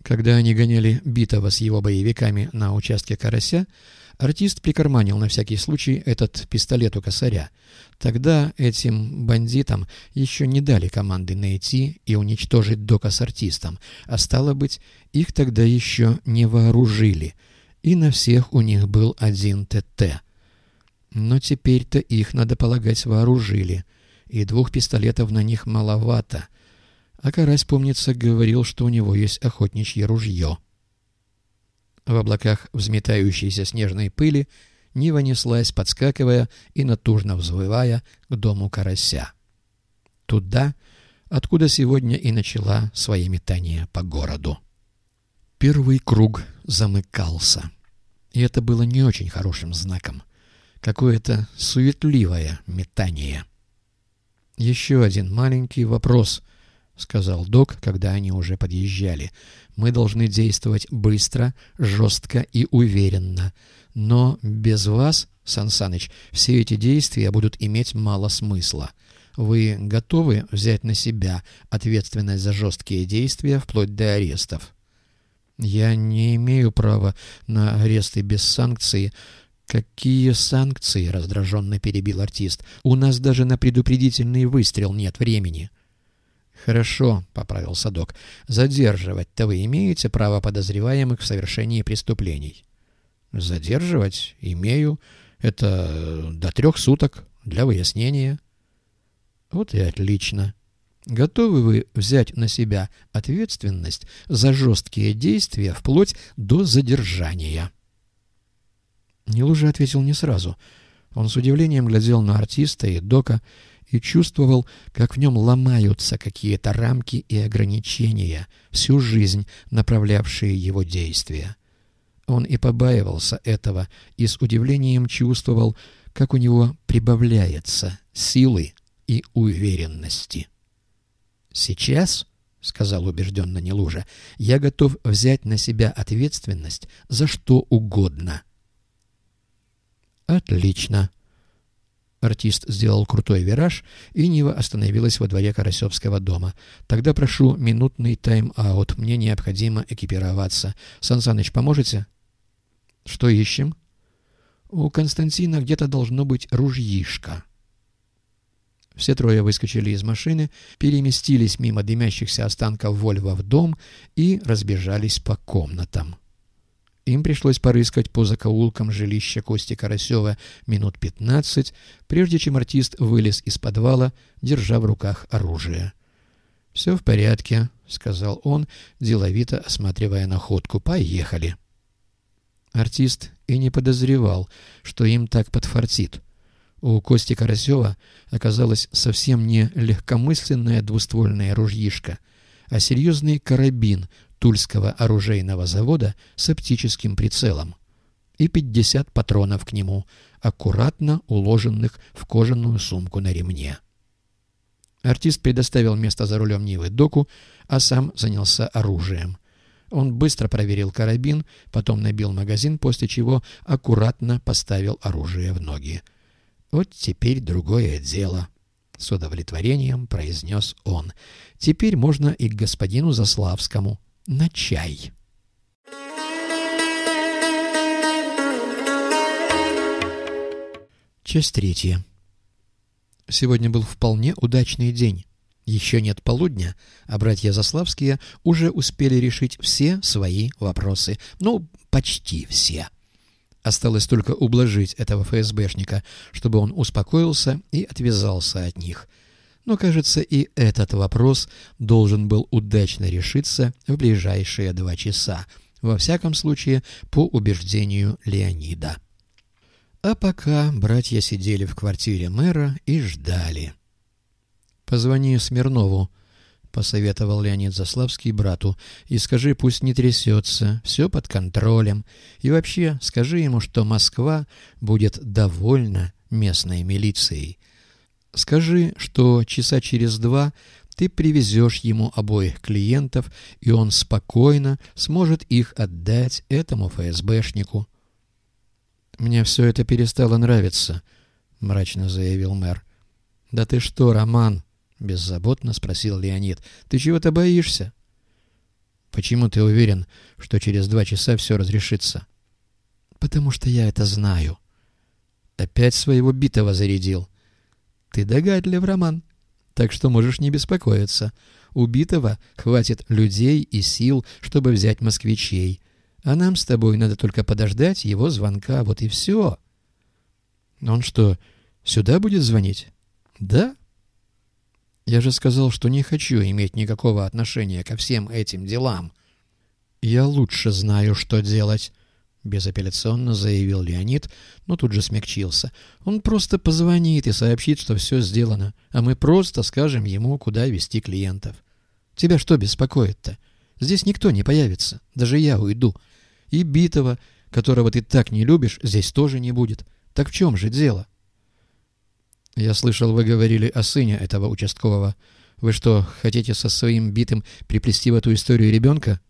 Когда они гоняли Битова с его боевиками на участке Карася, артист прикарманил на всякий случай этот пистолет у косаря. Тогда этим бандитам еще не дали команды найти и уничтожить Дока с артистом, а стало быть, их тогда еще не вооружили, и на всех у них был один ТТ. Но теперь-то их, надо полагать, вооружили, и 2 пистолетов на них маловато. А Карась, помнится, говорил, что у него есть охотничье ружье. В облаках взметающейся снежной пыли Нива неслась, подскакивая и натужно взвывая к дому Карася. Туда, откуда сегодня и начала свои метания по городу. Первый круг замыкался, и это было не очень хорошим знаком. Какое-то суетливое метание. «Еще один маленький вопрос», — сказал Док, когда они уже подъезжали. «Мы должны действовать быстро, жестко и уверенно. Но без вас, Сан Саныч, все эти действия будут иметь мало смысла. Вы готовы взять на себя ответственность за жесткие действия вплоть до арестов?» «Я не имею права на аресты без санкций». «Какие санкции?» — раздраженно перебил артист. «У нас даже на предупредительный выстрел нет времени». «Хорошо», — поправил Садок. «Задерживать-то вы имеете право подозреваемых в совершении преступлений?» «Задерживать? Имею. Это до 3 суток для выяснения». «Вот и отлично. Готовы вы взять на себя ответственность за жесткие действия вплоть до задержания?» Нелужа ответил не сразу. Он с удивлением глядел на артиста и Дока и чувствовал, как в нем ломаются какие-то рамки и ограничения, всю жизнь направлявшие его действия. Он и побаивался этого, и с удивлением чувствовал, как у него прибавляется силы и уверенности. «Сейчас, — сказал убежденно Нелужа, — я готов взять на себя ответственность за что угодно». «Отлично». Артист сделал крутой вираж, и Нива остановилась во дворе Карасевского дома. «Тогда прошу минутный тайм-аут. Мне необходимо экипироваться. Сан Саныч, поможете?» «Что ищем?» «У Константина где-то должно быть ружьишко». Все трое выскочили из машины, переместились мимо дымящихся останков Вольво в дом и разбежались по комнатам. Им пришлось порыскать по закоулкам жилища Кости Карасева минут 15, прежде чем артист вылез из подвала, держа в руках оружие. «Все в порядке», — сказал он, деловито осматривая находку. «Поехали». Артист и не подозревал, что им так подфартит. У Кости Карасева оказалось совсем не легкомысленное двуствольное ружьишко, а серьезный карабин Тульского оружейного завода с оптическим прицелом и 50 патронов к нему, аккуратно уложенных в кожаную сумку на ремне. Артист предоставил место за рулем Нивы Доку, а сам занялся оружием. Он быстро проверил карабин, потом набил магазин, после чего аккуратно поставил оружие в ноги. «Вот теперь другое дело», — с удовлетворением произнес он. «Теперь можно и к господину Заславскому на чай». Часть 3. Сегодня был вполне удачный день. Еще нет полудня, а братья Заславские уже успели решить все свои вопросы. Ну, почти все. Осталось только ублажить этого ФСБшника, чтобы он успокоился и отвязался от них. Но, кажется, и этот вопрос должен был удачно решиться в ближайшие 2 часа, во всяком случае, по убеждению Леонида. А пока братья сидели в квартире мэра и ждали. «Позвони Смирнову», — посоветовал Леонид Заславский брату, — «и скажи, пусть не трясется, все под контролем. И вообще скажи ему, что Москва будет довольна местной милицией. Скажи, что часа через 2 ты привезешь ему обоих клиентов, и он спокойно сможет их отдать этому ФСБшнику». «Мне все это перестало нравиться», — мрачно заявил мэр. «Да ты что, Роман?» — беззаботно спросил Леонид. «Ты чего-то боишься?» почему ты уверен, что через 2 часа все разрешится?» «Потому что я это знаю». «Опять своего битого зарядил?» «Ты догадлив, Роман, так что можешь не беспокоиться. У битого хватит людей и сил, чтобы взять москвичей. А нам с тобой надо только подождать его звонка, вот и все». «Он что, сюда будет звонить?» «Да». «Я же сказал, что не хочу иметь никакого отношения ко всем этим делам». «Я лучше знаю, что делать», — безапелляционно заявил Леонид, но тут же смягчился. «Он просто позвонит и сообщит, что все сделано, а мы просто скажем ему, куда везти клиентов. Тебя что беспокоит-то? Здесь никто не появится, даже я уйду. И битого, которого ты так не любишь, здесь тоже не будет. Так в чем же дело?» «Я слышал, вы говорили о сыне этого участкового. Вы что, хотите со своим битым приплести в эту историю ребенка?»